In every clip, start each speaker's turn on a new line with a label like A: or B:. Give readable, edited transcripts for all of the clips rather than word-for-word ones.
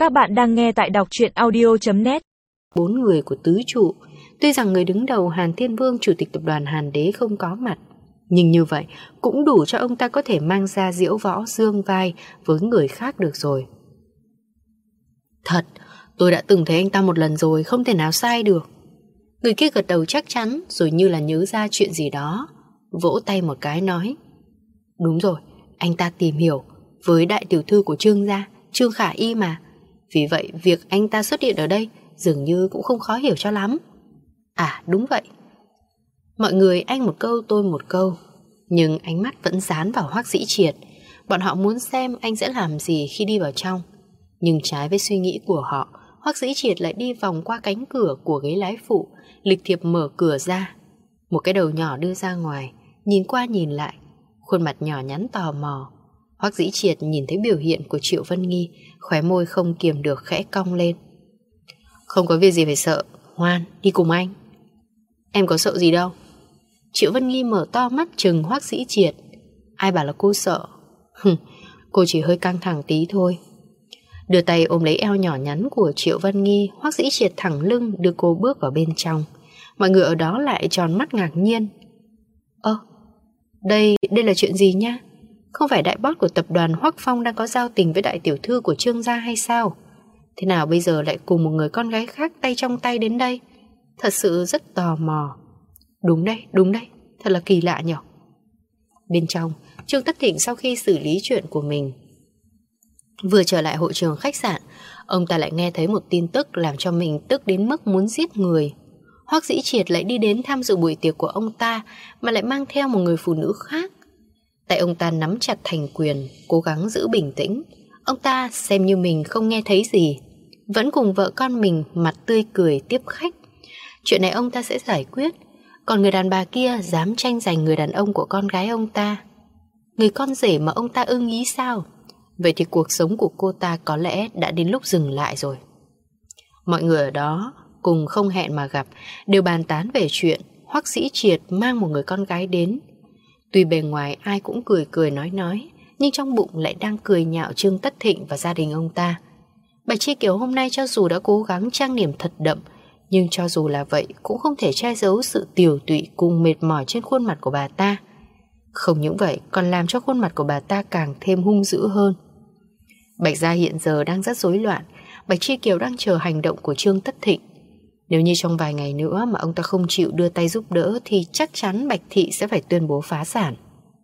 A: Các bạn đang nghe tại đọc truyện audio.net.
B: 4 người của tứ trụ. Tuy rằng người đứng đầu Hàn Thiên Vương, chủ tịch tập đoàn Hàn Đế không có mặt, nhưng như vậy cũng đủ cho ông ta có thể mang ra diễu võ dương vai với người khác được rồi. Thật, tôi đã từng thấy anh ta một lần rồi, không thể nào sai được. Người kia gật đầu chắc chắn, rồi như là nhớ ra chuyện gì đó, vỗ tay một cái nói: Đúng rồi, anh ta tìm hiểu với đại tiểu thư của Trương gia, Trương Khả Y mà. Vì vậy việc anh ta xuất hiện ở đây dường như cũng không khó hiểu cho lắm. À đúng vậy. Mọi người anh một câu tôi một câu, nhưng ánh mắt vẫn dán vào Hoắc Dĩ Triệt. Bọn họ muốn xem anh sẽ làm gì khi đi vào trong. Nhưng trái với suy nghĩ của họ, Hoắc Dĩ Triệt lại đi vòng qua cánh cửa của ghế lái phụ, lịch thiệp mở cửa ra. Một cái đầu nhỏ đưa ra ngoài, nhìn qua nhìn lại, khuôn mặt nhỏ nhắn tò mò. Hoắc Dĩ Triệt nhìn thấy biểu hiện của Triệu Vân Nghi, khóe môi không kiềm được khẽ cong lên. Không có việc gì phải sợ, ngoan, đi cùng anh. Em có sợ gì đâu. Triệu Vân Nghi mở to mắt trừng Hoắc Dĩ Triệt. Ai bảo là cô sợ? Cô chỉ hơi căng thẳng tí thôi. Đưa tay ôm lấy eo nhỏ nhắn của Triệu Vân Nghi, Hoắc Dĩ Triệt thẳng lưng đưa cô bước vào bên trong. Mọi người ở đó lại tròn mắt ngạc nhiên. Đây là chuyện gì nha? Không phải đại boss của tập đoàn Hoắc Phong đang có giao tình với đại tiểu thư của Trương gia hay sao? Thế nào bây giờ lại cùng một người con gái khác tay trong tay đến đây? Thật sự rất tò mò. Đúng đây, thật là kỳ lạ nhỉ. Bên trong, Trương Tất Thịnh sau khi xử lý chuyện của mình, vừa trở lại hội trường khách sạn, ông ta lại nghe thấy một tin tức làm cho mình tức đến mức muốn giết người. Hoắc Dĩ Triệt lại đi đến tham dự buổi tiệc của ông ta mà lại mang theo một người phụ nữ khác. Tay ông ta nắm chặt thành quyền, cố gắng giữ bình tĩnh. Ông ta xem như mình không nghe thấy gì, vẫn cùng vợ con mình mặt tươi cười tiếp khách. Chuyện này ông ta sẽ giải quyết. Còn người đàn bà kia dám tranh giành người đàn ông của con gái ông ta, người con rể mà ông ta ưng ý sao? Vậy thì cuộc sống của cô ta có lẽ đã đến lúc dừng lại rồi. Mọi người ở đó cùng không hẹn mà gặp, đều bàn tán về chuyện Hoắc Dĩ Triệt mang một người con gái đến. Tuy bề ngoài ai cũng cười nói, nhưng trong bụng lại đang cười nhạo Trương Tất Thịnh và gia đình ông ta. Bạch Chi Kiều hôm nay cho dù đã cố gắng trang điểm thật đậm, nhưng cho dù là vậy cũng không thể che giấu sự tiều tụy cùng mệt mỏi trên khuôn mặt của bà ta. Không những vậy còn làm cho khuôn mặt của bà ta càng thêm hung dữ hơn. Bạch gia hiện giờ đang rất rối loạn. Bạch Chi Kiều đang chờ hành động của Trương Tất Thịnh. Nếu như trong vài ngày nữa mà ông ta không chịu đưa tay giúp đỡ thì chắc chắn Bạch thị sẽ phải tuyên bố phá sản.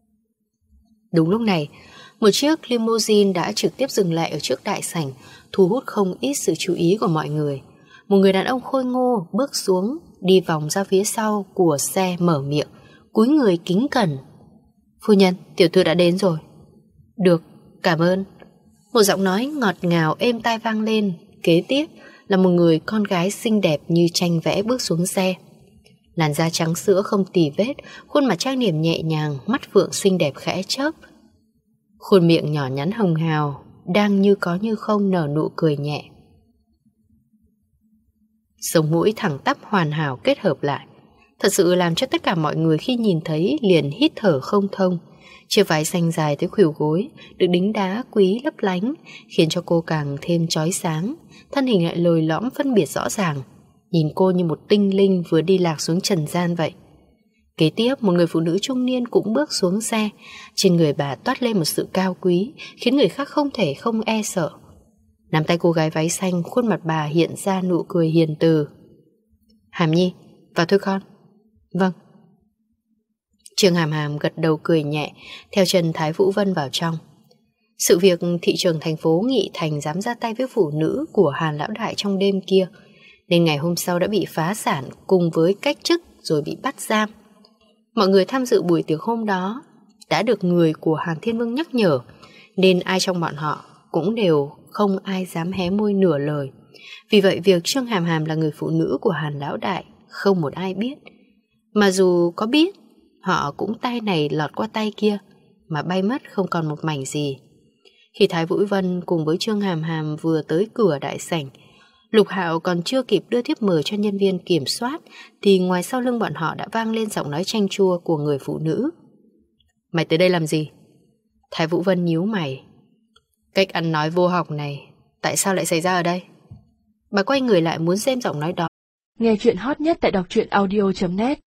B: Đúng lúc này, một chiếc limousine đã trực tiếp dừng lại ở trước đại sảnh, thu hút không ít sự chú ý của mọi người. Một người đàn ông khôi ngô bước xuống, đi vòng ra phía sau của xe, mở miệng, cúi người kính cẩn. Phu nhân, tiểu thư đã đến rồi. Được, cảm ơn. Một giọng nói ngọt ngào êm tai vang lên. Kế tiếp là một người con gái xinh đẹp như tranh vẽ bước xuống xe. Làn da trắng sữa không tì vết, khuôn mặt trang điểm nhẹ nhàng, mắt phượng xinh đẹp khẽ chớp. Khuôn miệng nhỏ nhắn hồng hào, đang như có như không nở nụ cười nhẹ. Sống mũi thẳng tắp hoàn hảo kết hợp lại, thật sự làm cho tất cả mọi người khi nhìn thấy liền hít thở không thông. Chiếc váy xanh dài tới khuỷu gối, được đính đá quý lấp lánh, khiến cho cô càng thêm chói sáng. Thân hình lại lồi lõm phân biệt rõ ràng, nhìn cô như một tinh linh vừa đi lạc xuống trần gian vậy. Kế tiếp, một người phụ nữ trung niên cũng bước xuống xe. Trên người bà toát lên một sự cao quý, khiến người khác không thể không e sợ. Nắm tay cô gái váy xanh, khuôn mặt bà hiện ra nụ cười hiền từ. Hàm Nhi, vào thôi con. Vâng. Trương Hàm Hàm gật đầu cười nhẹ, theo chân Thái Vũ Vân vào trong. Sự việc thị trưởng thành phố Nghị Thành dám ra tay với phụ nữ của Hàn lão đại trong đêm kia, nên ngày hôm sau đã bị phá sản cùng với cách chức rồi bị bắt giam. Mọi người tham dự buổi tiệc hôm đó đã được người của Hàn Thiên Vương nhắc nhở, nên ai trong bọn họ cũng đều không ai dám hé môi nửa lời. Vì vậy việc Trương Hàm Hàm là người phụ nữ của Hàn lão đại không một ai biết. Mà dù có biết, họ cũng tay này lọt qua tay kia mà bay mất không còn một mảnh gì. Khi Thái Vũ Vân cùng với Trương Hàm Hàm vừa tới cửa đại sảnh, Lục Hạo còn chưa kịp đưa thiếp mời cho nhân viên kiểm soát thì ngoài sau lưng bọn họ đã vang lên giọng nói chanh chua của người phụ nữ. Mày tới đây làm gì? Thái Vũ Vân nhíu mày. Cách ăn nói vô học này Tại sao lại xảy ra ở đây? Bà quay người lại muốn xem giọng nói đó.
A: Nghe chuyện hot nhất tại đọc truyện audio.net